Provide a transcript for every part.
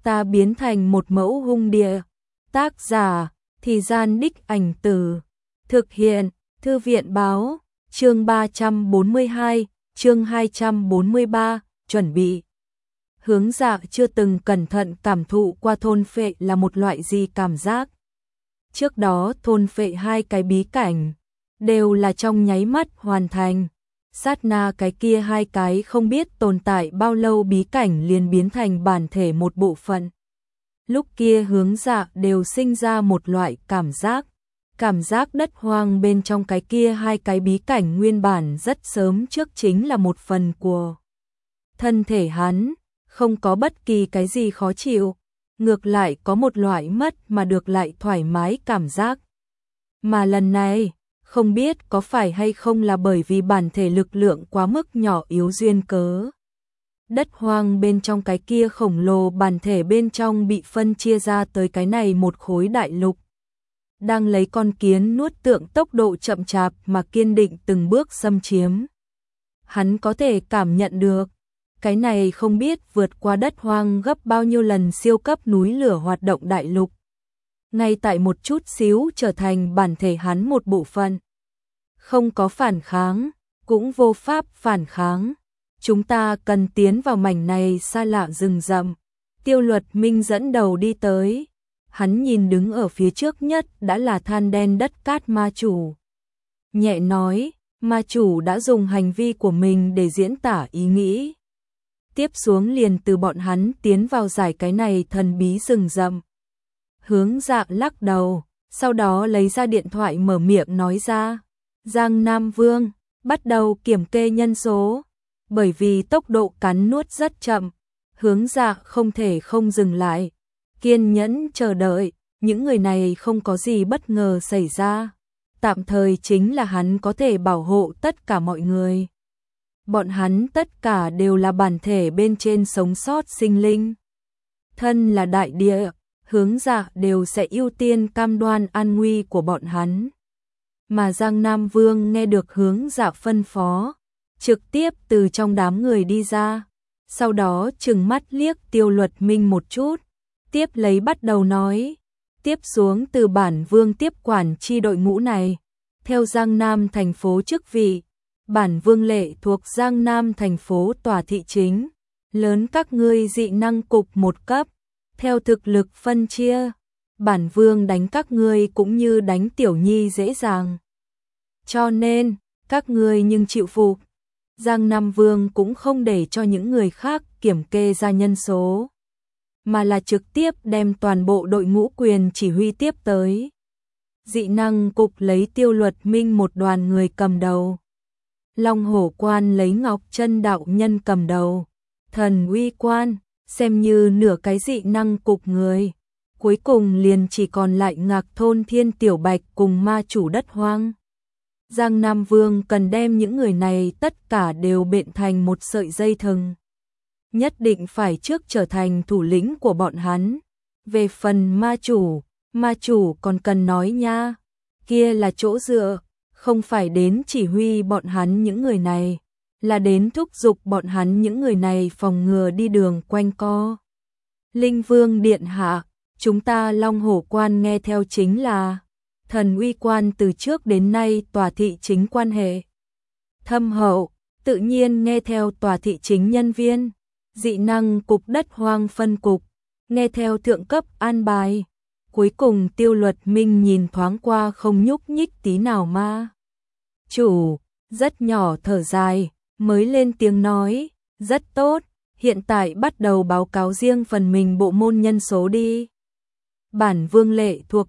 ta biến thành một mẫu hung địa. Tác giả, Thì Gian Đích Ảnh Từ. Thực hiện, Thư viện Báo. Chương 342, chương 243, chuẩn bị. Hướng Dạ chưa từng cẩn thận cảm thụ qua thôn phệ là một loại gì cảm giác. Trước đó thôn phệ hai cái bí cảnh, đều là trong nháy mắt hoàn thành. Sát na cái kia hai cái không biết tồn tại bao lâu bí cảnh liền biến thành bản thể một bộ phận. Lúc kia Hướng Dạ đều sinh ra một loại cảm giác đất hoang bên trong cái kia hai cái bí cảnh nguyên bản rất sớm trước chính là một phần của thân thể hắn, không có bất kỳ cái gì khó chịu, ngược lại có một loại mất mà được lại thoải mái cảm giác. Mà lần này, không biết có phải hay không là bởi vì bản thể lực lượng quá mức nhỏ yếu duyên cớ. Đất hoang bên trong cái kia khổng lồ bản thể bên trong bị phân chia ra tới cái này một khối đại lục. Đang lấy con kiến nuốt tượng tốc độ chậm chạp mà kiên định từng bước xâm chiếm. Hắn có thể cảm nhận được, cái này không biết vượt qua đất hoang gấp bao nhiêu lần siêu cấp núi lửa hoạt động đại lục. Ngay tại một chút xíu trở thành bản thể hắn một bộ phận. Không có phản kháng, cũng vô pháp phản kháng. Chúng ta cần tiến vào mảnh này xa lạ rừng rậm. Tiêu Luật Minh dẫn đầu đi tới. Hắn nhìn đứng ở phía trước nhất đã là than đen đất cát ma chủ. Nhẹ nói, ma chủ đã dùng hành vi của mình để diễn tả ý nghĩ. Tiếp xuống liền từ bọn hắn tiến vào giải cái này thần bí rừng rậm. Hướng Dạ lắc đầu, sau đó lấy ra điện thoại mở miệng nói ra. Giang Nam Vương, bắt đầu kiểm kê nhân số. Bởi vì tốc độ cắn nuốt rất chậm, Hướng Dạ không thể không dừng lại. Kiên nhẫn chờ đợi, những người này không có gì bất ngờ xảy ra. Tạm thời chính là hắn có thể bảo hộ tất cả mọi người. Bọn hắn tất cả đều là bản thể bên trên sống sót sinh linh. Thân là đại địa, Hướng Dạ đều sẽ ưu tiên cam đoan an nguy của bọn hắn. Mà Giang Nam Vương nghe được Hướng Dạ phân phó, trực tiếp từ trong đám người đi ra, sau đó trừng mắt liếc Tiêu Luật Minh một chút, tiếp lấy bắt đầu nói, tiếp xuống từ bản vương tiếp quản chi đội ngũ này, theo Giang Nam thành phố chức vị, bản vương lệ thuộc Giang Nam thành phố tòa thị chính, lớn các ngươi dị năng cục một cấp, theo thực lực phân chia, bản vương đánh các ngươi cũng như đánh tiểu nhi dễ dàng. Cho nên, các ngươi nhưng chịu phục. Giang Nam Vương cũng không để cho những người khác kiểm kê ra nhân số, mà là trực tiếp đem toàn bộ đội ngũ quyền chỉ huy tiếp tới. Dị năng cục lấy Tiêu Luật Minh một đoàn người cầm đầu. Long Hổ Quan lấy Ngọc Chân đạo nhân cầm đầu. Thần Uy Quan, xem như nửa cái dị năng cục người. Cuối cùng liền chỉ còn lại Ngạc Thôn Thiên Tiểu Bạch cùng ma chủ đất hoang. Giang Nam Vương cần đem những người này tất cả đều bện thành một sợi dây thừng. Nhất định phải trước trở thành thủ lĩnh của bọn hắn. Về phần ma chủ còn cần nói nha. Kia là chỗ dựa, không phải đến chỉ huy bọn hắn những người này, là đến thúc giục bọn hắn những người này phòng ngừa đi đường quanh co. Linh Vương điện hạ, chúng ta Long Hổ Quan nghe theo chính là Thần Uy Quan từ trước đến nay tòa thị chính quan hệ thâm hậu, tự nhiên nghe theo tòa thị chính nhân viên. Dị năng cục đất hoang phân cục, nghe theo thượng cấp an bài. Cuối cùng Tiêu Luật Minh nhìn thoáng qua không nhúc nhích tí nào mà. Chủ, rất nhỏ thở dài, mới lên tiếng nói, rất tốt, hiện tại bắt đầu báo cáo riêng phần mình bộ môn nhân số đi. Bản vương lệ thuộc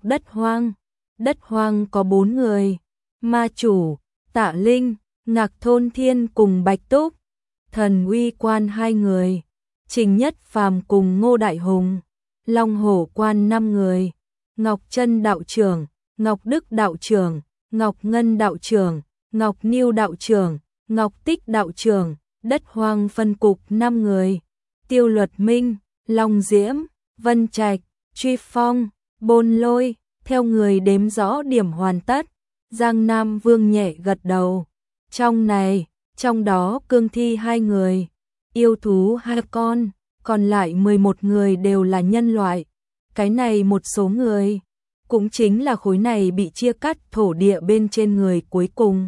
đất hoang có 4 người, ma chủ, Tạ Linh, Ngạc Thôn Thiên cùng Bạch Túc, Thần Uy Quan 2 người, Trình Nhất Phàm cùng Ngô Đại Hùng, Long Hổ Quan 5 người, Ngọc Chân đạo trưởng, Ngọc Đức đạo trưởng, Ngọc Ngân đạo trưởng, Ngọc Niêu đạo trưởng, Ngọc Tích đạo trưởng, đất hoang phân cục 5 người, Tiêu Luật Minh, Long Diễm, Vân Trạch, Truy Phong, Bôn Lôi, theo người đếm rõ điểm hoàn tất. Giang Nam Vương nhẹ gật đầu. Trong đó cương thi 2 người, yêu thú 2 con, còn lại 11 người đều là nhân loại. Cái này một số người, cũng chính là khối này bị chia cắt thổ địa bên trên người cuối cùng.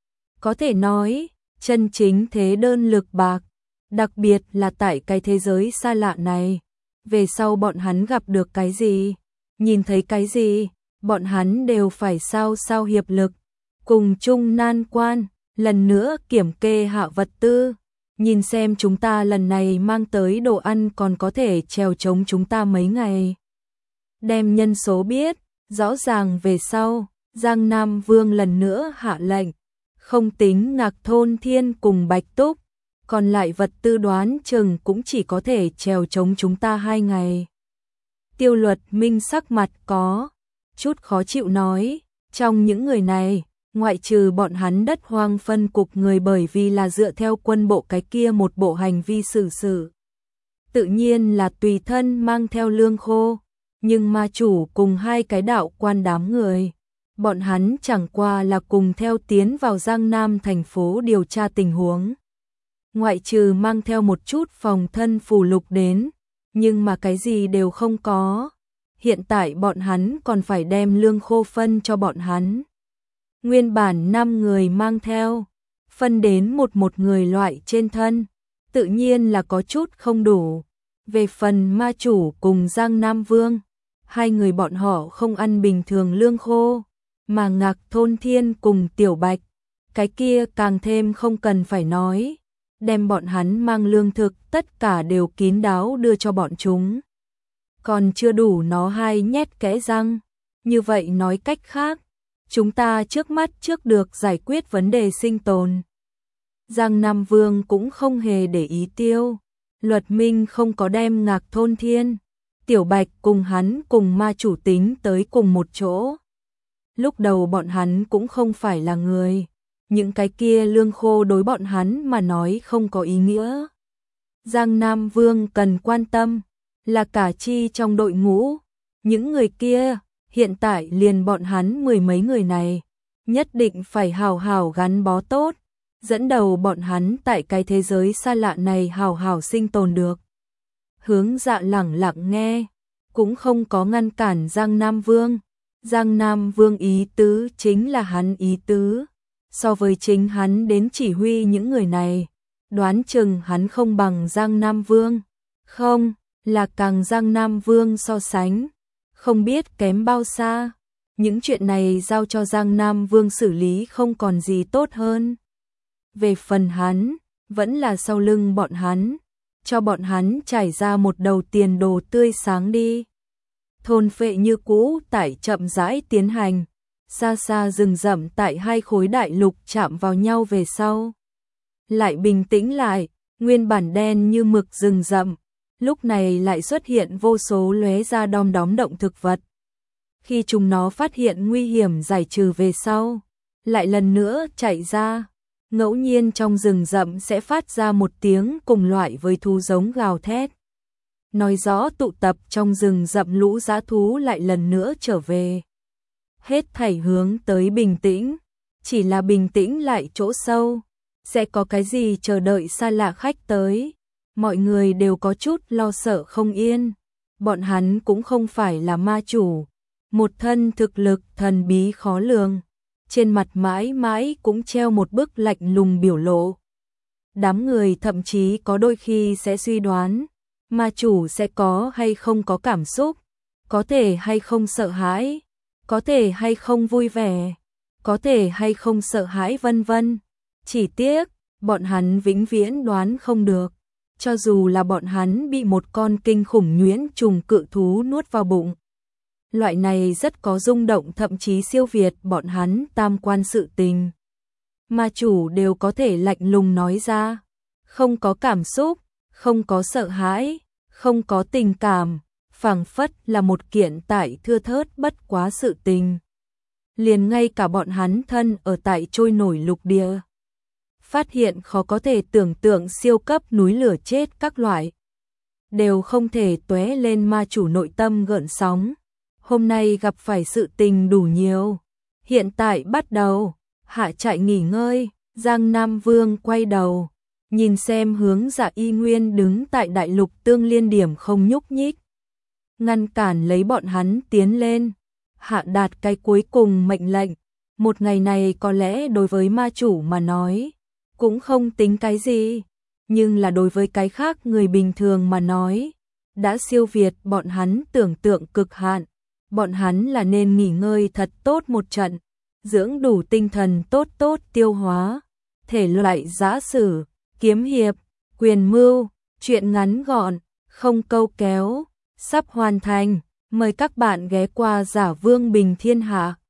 Có thể nói, chân chính thế đơn lực bạc, đặc biệt là tại cái thế giới xa lạ này. Về sau bọn hắn gặp được cái gì, nhìn thấy cái gì, bọn hắn đều phải sao sao hiệp lực, cùng chung nan quan, lần nữa kiểm kê hạ vật tư, nhìn xem chúng ta lần này mang tới đồ ăn còn có thể trèo chống chúng ta mấy ngày. Đem nhân số biết, rõ ràng về sau, Giang Nam Vương lần nữa hạ lệnh, không tính Ngạc Thôn Thiên cùng Bạch Túc, còn lại vật tư đoán chừng cũng chỉ có thể trèo chống chúng ta 2 ngày. Tiêu Luật Minh sắc mặt có chút khó chịu nói, trong những người này, ngoại trừ bọn hắn đất hoang phân cục người bởi vì là dựa theo quân bộ cái kia một bộ hành vi xử sự. Tự nhiên là tùy thân mang theo lương khô, nhưng ma chủ cùng 2 cái đạo quan đám người, bọn hắn chẳng qua là cùng theo tiến vào Giang Nam thành phố điều tra tình huống. Ngoại trừ mang theo một chút phòng thân phù lục đến, nhưng mà cái gì đều không có. Hiện tại bọn hắn còn phải đem lương khô phân cho bọn hắn. Nguyên bản 5 người mang theo, phân đến một người loại trên thân, tự nhiên là có chút không đủ. Về phần ma chủ cùng Giang Nam Vương, 2 người bọn họ không ăn bình thường lương khô, mà Ngạc Thôn Thiên cùng Tiểu Bạch, cái kia càng thêm không cần phải nói, đem bọn hắn mang lương thực tất cả đều kín đáo đưa cho bọn chúng. Còn chưa đủ nó 2 nhét kẽ răng, như vậy nói cách khác, chúng ta trước mắt trước được giải quyết vấn đề sinh tồn. Giang Nam Vương cũng không hề để ý Tiêu Luật Minh không có đem Ngạc Thôn Thiên, Tiểu Bạch cùng hắn cùng ma chủ tính tới cùng một chỗ. Lúc đầu bọn hắn cũng không phải là người, những cái kia lương khô đối bọn hắn mà nói không có ý nghĩa. Giang Nam Vương cần quan tâm là cả chi trong đội ngũ, những người kia, hiện tại liền bọn hắn 10 mấy người này, nhất định phải hào hào gắn bó tốt, dẫn đầu bọn hắn tại cái thế giới xa lạ này hào hào sinh tồn được. Hướng Dạ lẳng lặng nghe, cũng không có ngăn cản Giang Nam Vương. Giang Nam Vương ý tứ chính là hắn ý tứ, so với chính hắn đến chỉ huy những người này, đoán chừng hắn không bằng Giang Nam Vương, không, là càng Giang Nam Vương so sánh, không biết kém bao xa. Những chuyện này giao cho Giang Nam Vương xử lý không còn gì tốt hơn. Về phần hắn, vẫn là sau lưng bọn hắn, cho bọn hắn trải ra một đầu tiền đồ tươi sáng đi. Thôn phệ như cũ tại chậm rãi tiến hành, xa xa rừng rậm tại 2 khối đại lục chạm vào nhau về sau. Lại bình tĩnh lại, nguyên bản đen như mực rừng rậm, lúc này lại xuất hiện vô số lóe ra đom đóm động thực vật. Khi chúng nó phát hiện nguy hiểm giải trừ về sau, lại lần nữa chạy ra, ngẫu nhiên trong rừng rậm sẽ phát ra một tiếng cùng loại với thú giống gào thét. Nói rõ tụ tập trong rừng rậm lũ dã thú lại lần nữa trở về. Hết thảy hướng tới bình tĩnh, chỉ là bình tĩnh lại chỗ sâu, sẽ có cái gì chờ đợi xa lạ khách tới. Mọi người đều có chút lo sợ không yên, bọn hắn cũng không phải là ma chủ, một thân thực lực thần bí khó lường, trên mặt mãi mãi cũng treo một bức lạnh lùng biểu lộ. Đám người thậm chí có đôi khi sẽ suy đoán, ma chủ sẽ có hay không có cảm xúc, có thể hay không sợ hãi, có thể hay không vui vẻ, có thể hay không sợ hãi vân vân. Chỉ tiếc, bọn hắn vĩnh viễn đoán không được, cho dù là bọn hắn bị một con kinh khủng nhuyễn trùng cự thú nuốt vào bụng. Loại này rất có rung động thậm chí siêu việt bọn hắn tam quan sự tình. Ma chủ đều có thể lạnh lùng nói ra, không có cảm xúc, không có sợ hãi, không có tình cảm, phảng phất là một kiện tại thưa thớt bất quá sự tình. Liền ngay cả bọn hắn thân ở tại trôi nổi lục địa, phát hiện khó có thể tưởng tượng siêu cấp núi lửa chết các loại, đều không thể tóe lên ma chủ nội tâm gợn sóng. Hôm nay gặp phải sự tình đủ nhiều, hiện tại bắt đầu, hạ trại nghỉ ngơi. Giang Nam Vương quay đầu, nhìn xem hướng Dạ Y Nguyên đứng tại đại lục tương liên điểm không nhúc nhích, ngăn cản lấy bọn hắn tiến lên, hạ đạt cái cuối cùng mệnh lệnh. Một ngày này có lẽ đối với ma chủ mà nói, cũng không tính cái gì, nhưng là đối với cái khác người bình thường mà nói, đã siêu việt bọn hắn tưởng tượng cực hạn. Bọn hắn là nên nghỉ ngơi thật tốt một trận, dưỡng đủ tinh thần tốt tốt tiêu hóa, thể loại giã sử, kiếm hiệp, quyền mưu, truyện ngắn gọn, không câu kéo, sắp hoàn thành. Mời các bạn ghé qua Giả Vương Bình Thiên Hạ.